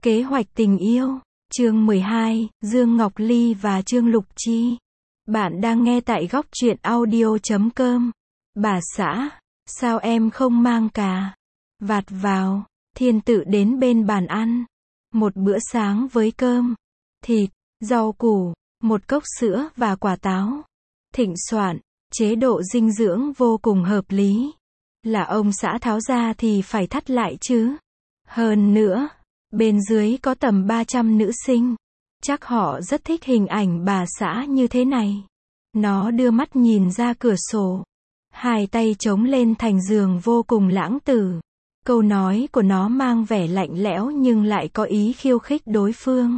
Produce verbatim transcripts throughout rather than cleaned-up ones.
Kế hoạch tình yêu, chương mười hai, Dương Ngọc Ly và Trương Lục Chi. Bạn đang nghe tại góc truyện audio chấm com. Bà xã, sao em không mang cà vạt vào? Thiên Tự đến bên bàn ăn. Một bữa sáng với cơm, thịt, rau củ, một cốc sữa và quả táo. Thịnh soạn, chế độ dinh dưỡng vô cùng hợp lý. Là ông xã tháo ra thì phải thắt lại chứ. Hơn nữa, bên dưới có tầm ba trăm nữ sinh. Chắc họ rất thích hình ảnh bà xã như thế này. Nó đưa mắt nhìn ra cửa sổ. Hai tay chống lên thành giường vô cùng lãng tử. Câu nói của nó mang vẻ lạnh lẽo nhưng lại có ý khiêu khích đối phương.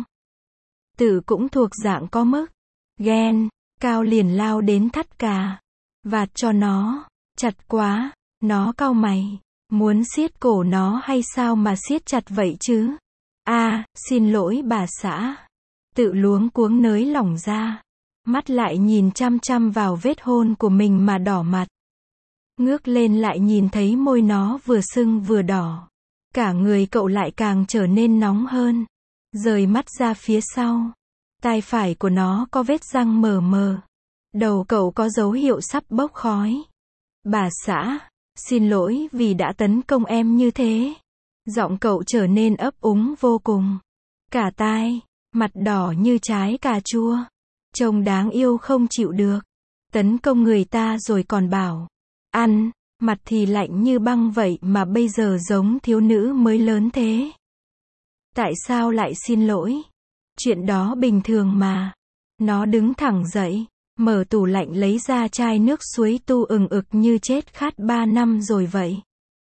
Tự cũng thuộc dạng có mức. Ghen, cao liền lao đến thắt cà vạt cho nó. Chặt quá, nó cau mày. Muốn siết cổ nó hay sao mà siết chặt vậy chứ? À, xin lỗi bà xã. Tự luống cuống nới lỏng ra. Mắt lại nhìn chăm chăm vào vết hôn của mình mà đỏ mặt. Ngước lên lại nhìn thấy môi nó vừa sưng vừa đỏ. Cả người cậu lại càng trở nên nóng hơn. Rời mắt ra phía sau. Tai phải của nó có vết răng mờ mờ. Đầu cậu có dấu hiệu sắp bốc khói. Bà xã, xin lỗi vì đã tấn công em như thế. Giọng cậu trở nên ấp úng vô cùng. Cả tai, mặt đỏ như trái cà chua. Trông đáng yêu không chịu được. Tấn công người ta rồi còn bảo ăn, mặt thì lạnh như băng vậy mà bây giờ giống thiếu nữ mới lớn thế. Tại sao lại xin lỗi? Chuyện đó bình thường mà. Nó đứng thẳng dậy, mở tủ lạnh lấy ra chai nước suối tu ừng ực như chết khát ba năm rồi vậy.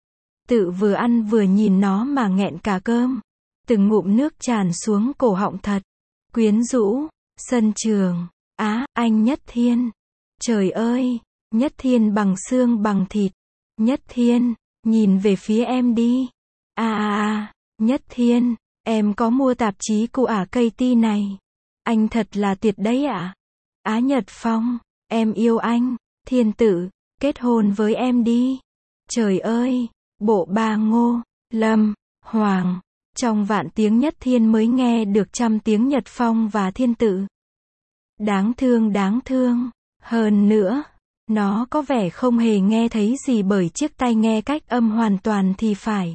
Tự vừa ăn vừa nhìn nó mà nghẹn cả cơm. Từng ngụm nước tràn xuống cổ họng thật quyến rũ. Sân trường. Á, anh Nhất Thiên. Trời ơi, Nhất Thiên bằng xương bằng thịt. Nhất Thiên, nhìn về phía em đi. À à à, Nhất Thiên, em có mua tạp chí của ả cây ti này. Anh thật là tuyệt đấy ạ. Á Nhật Phong, em yêu anh. Thiên Tự, kết hôn với em đi. Trời ơi, bộ ba Ngô, Lâm, Hoàng. Trong vạn tiếng Nhất Thiên mới nghe được trăm tiếng Nhật Phong và Thiên Tự. Đáng thương đáng thương. Hơn nữa, nó có vẻ không hề nghe thấy gì bởi chiếc tai nghe cách âm hoàn toàn thì phải.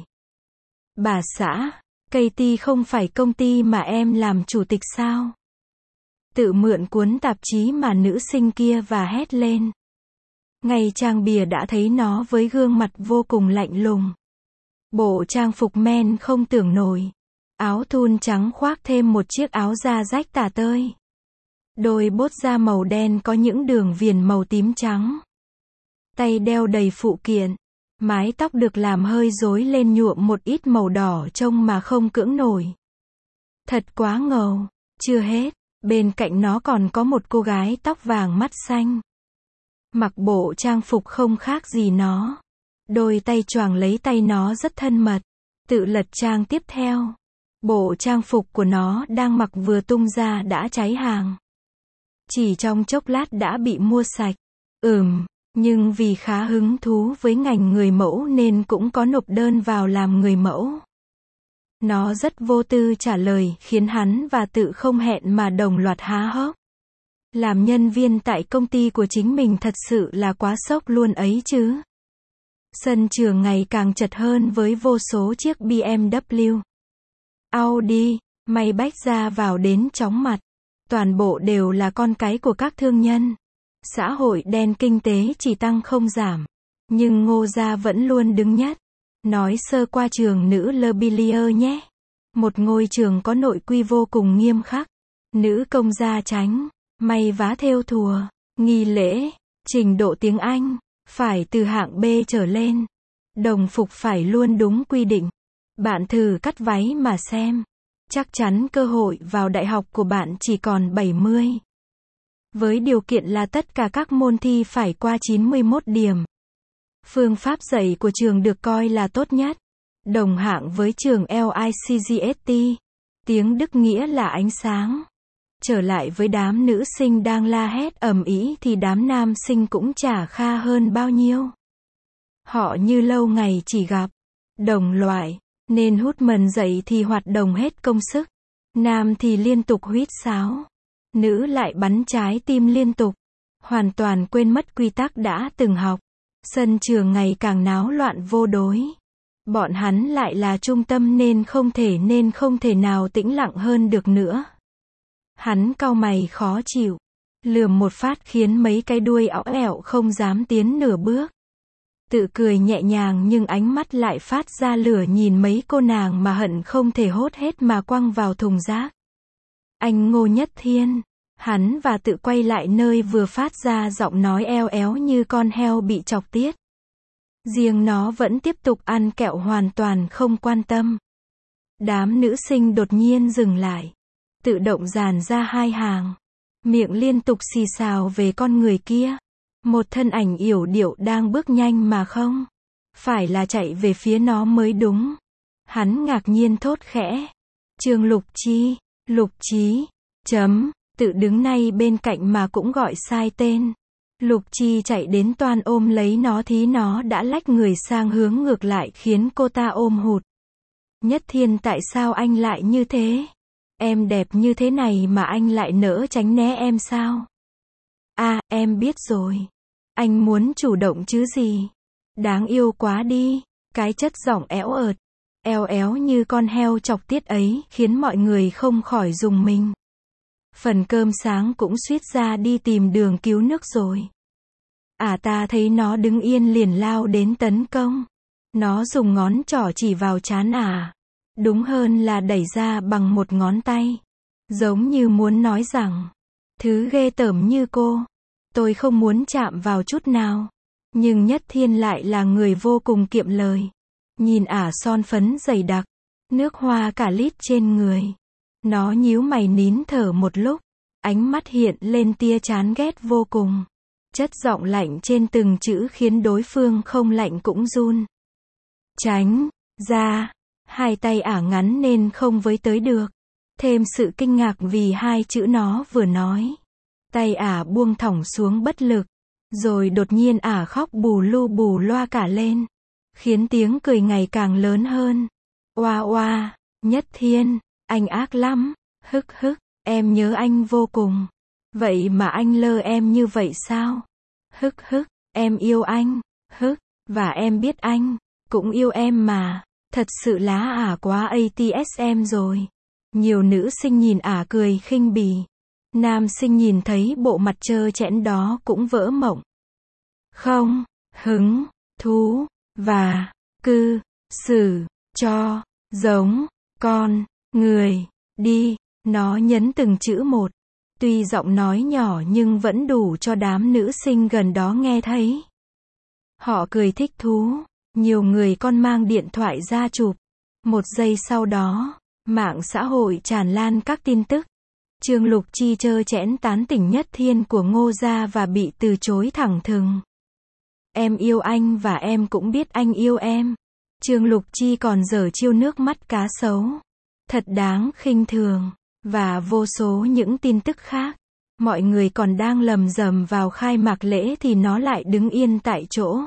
Bà xã, cây ti không phải công ty mà em làm chủ tịch sao? Tự mượn cuốn tạp chí mà nữ sinh kia và hét lên. Ngay trang bìa đã thấy nó với gương mặt vô cùng lạnh lùng. Bộ trang phục men không tưởng nổi. Áo thun trắng khoác thêm một chiếc áo da rách tả tơi. Đôi bốt da màu đen có những đường viền màu tím trắng. Tay đeo đầy phụ kiện. Mái tóc được làm hơi rối lên nhuộm một ít màu đỏ trông mà không cưỡng nổi. Thật quá ngầu. Chưa hết, bên cạnh nó còn có một cô gái tóc vàng mắt xanh. Mặc bộ trang phục không khác gì nó. Đôi tay choàng lấy tay nó rất thân mật. Tự lật trang tiếp theo. Bộ trang phục của nó đang mặc vừa tung ra đã cháy hàng. Chỉ trong chốc lát đã bị mua sạch. Ừm, nhưng vì khá hứng thú với ngành người mẫu nên cũng có nộp đơn vào làm người mẫu. Nó rất vô tư trả lời khiến hắn và Tự không hẹn mà đồng loạt há hốc. Làm nhân viên tại công ty của chính mình thật sự là quá sốc luôn ấy chứ. Sân trường ngày càng chật hơn với vô số chiếc bê em vê, Audi, Maybach ra vào đến chóng mặt. Toàn bộ đều là con cái của các thương nhân. Xã hội đen kinh tế chỉ tăng không giảm. Nhưng Ngô gia vẫn luôn đứng nhất. Nói sơ qua trường nữ Le Billier nhé. Một ngôi trường có nội quy vô cùng nghiêm khắc. Nữ công gia tránh, may vá thêu thùa, nghi lễ, trình độ tiếng Anh, phải từ hạng B trở lên. Đồng phục phải luôn đúng quy định. Bạn thử cắt váy mà xem. Chắc chắn cơ hội vào đại học của bạn chỉ còn bảy mươi. Với điều kiện là tất cả các môn thi phải qua chín mươi mốt điểm. Phương pháp dạy của trường được coi là tốt nhất. Đồng hạng với trường L I C G S T. Tiếng Đức nghĩa là ánh sáng. Trở lại với đám nữ sinh đang la hét ầm ĩ thì đám nam sinh cũng chả kha hơn bao nhiêu. Họ như lâu ngày chỉ gặp. Đồng loại. Nên hút mần dậy thì hoạt động hết công sức. Nam thì liên tục huýt sáo. Nữ lại bắn trái tim liên tục. Hoàn toàn quên mất quy tắc đã từng học. Sân trường ngày càng náo loạn vô đối. Bọn hắn lại là trung tâm nên không thể nên không thể nào tĩnh lặng hơn được nữa. Hắn cau mày khó chịu. Lườm một phát khiến mấy cái đuôi õo ẻo không dám tiến nửa bước. Tự cười nhẹ nhàng nhưng ánh mắt lại phát ra lửa nhìn mấy cô nàng mà hận không thể hốt hết mà quăng vào thùng rác. Anh Ngô Nhất Thiên. Hắn và tự quay lại nơi vừa phát ra giọng nói eo éo như con heo bị chọc tiết. Riêng nó vẫn tiếp tục ăn kẹo hoàn toàn không quan tâm. Đám nữ sinh đột nhiên dừng lại. Tự động dàn ra hai hàng. Miệng liên tục xì xào về con người kia. Một thân ảnh yểu điệu đang bước nhanh mà không. Phải là chạy về phía nó mới đúng. Hắn ngạc nhiên thốt khẽ. Trương Lục Chi, Lục Chí, chấm, tự đứng ngay bên cạnh mà cũng gọi sai tên. Lục Chi chạy đến toan ôm lấy nó thì nó đã lách người sang hướng ngược lại khiến cô ta ôm hụt. Nhất Thiên, tại sao anh lại như thế? Em đẹp như thế này mà anh lại nỡ tránh né em sao? À, em biết rồi. Anh muốn chủ động chứ gì? Đáng yêu quá đi. Cái chất giọng éo ợt, eo éo như con heo chọc tiết ấy khiến mọi người không khỏi rùng mình. Phần cơm sáng cũng suýt ra đi tìm đường cứu nước rồi. À, ta thấy nó đứng yên liền lao đến tấn công. Nó dùng ngón trỏ chỉ vào trán à. Đúng hơn là đẩy ra bằng một ngón tay. Giống như muốn nói rằng, thứ ghê tởm như cô, tôi không muốn chạm vào chút nào. Nhưng Nhất Thiên lại là người vô cùng kiệm lời. Nhìn ả son phấn dày đặc, nước hoa cả lít trên người. Nó nhíu mày nín thở một lúc, ánh mắt hiện lên tia chán ghét vô cùng. Chất giọng lạnh trên từng chữ khiến đối phương không lạnh cũng run. Tránh ra, hai tay ả ngắn nên không với tới được. Thêm sự kinh ngạc vì hai chữ nó vừa nói. Tay ả buông thõng xuống bất lực. Rồi đột nhiên ả khóc bù lu bù loa cả lên. Khiến tiếng cười ngày càng lớn hơn. Oa oa, Nhất Thiên, anh ác lắm, hức hức, em nhớ anh vô cùng. Vậy mà anh lơ em như vậy sao? Hức hức, em yêu anh, hức, và em biết anh cũng yêu em mà. Thật sự lá ả quá a tê ét em rồi. Nhiều nữ sinh nhìn ả cười khinh bỉ. Nam sinh nhìn thấy bộ mặt trơ trẽn đó cũng vỡ mộng. Không, hứng, thú, và, cư, xử, cho, giống, con, người, đi, nó nhấn từng chữ một. Tuy giọng nói nhỏ nhưng vẫn đủ cho đám nữ sinh gần đó nghe thấy. Họ cười thích thú, nhiều người còn mang điện thoại ra chụp. Một giây sau đó, mạng xã hội tràn lan các tin tức. Trương Lục Chi trơ trẽn tán tỉnh Nhất Thiên của Ngô gia và bị từ chối thẳng thừng. Em yêu anh và em cũng biết anh yêu em. Trương Lục Chi còn giở chiêu nước mắt cá sấu. Thật đáng khinh thường. Và vô số những tin tức khác. Mọi người còn đang lầm rầm vào khai mạc lễ thì nó lại đứng yên tại chỗ.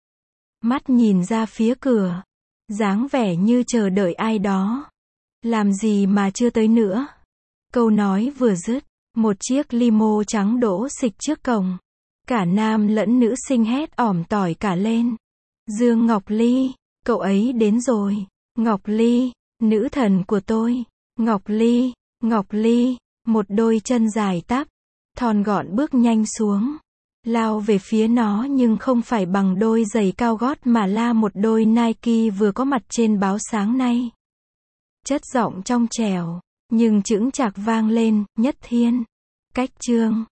Mắt nhìn ra phía cửa. Dáng vẻ như chờ đợi ai đó. Làm gì mà chưa tới nữa. Câu nói vừa dứt, một chiếc limo trắng đỗ xịch trước cổng. Cả nam lẫn nữ sinh hét ỏm tỏi cả lên. Dương Ngọc Ly, cậu ấy đến rồi. Ngọc Ly, nữ thần của tôi. Ngọc Ly, Ngọc Ly, một đôi chân dài tắp, thon gọn bước nhanh xuống. Lao về phía nó nhưng không phải bằng đôi giày cao gót mà là một đôi Nike vừa có mặt trên báo sáng nay. Chất giọng trong trẻo, nhưng chững chạc vang lên, Nhất Thiên. Cách chương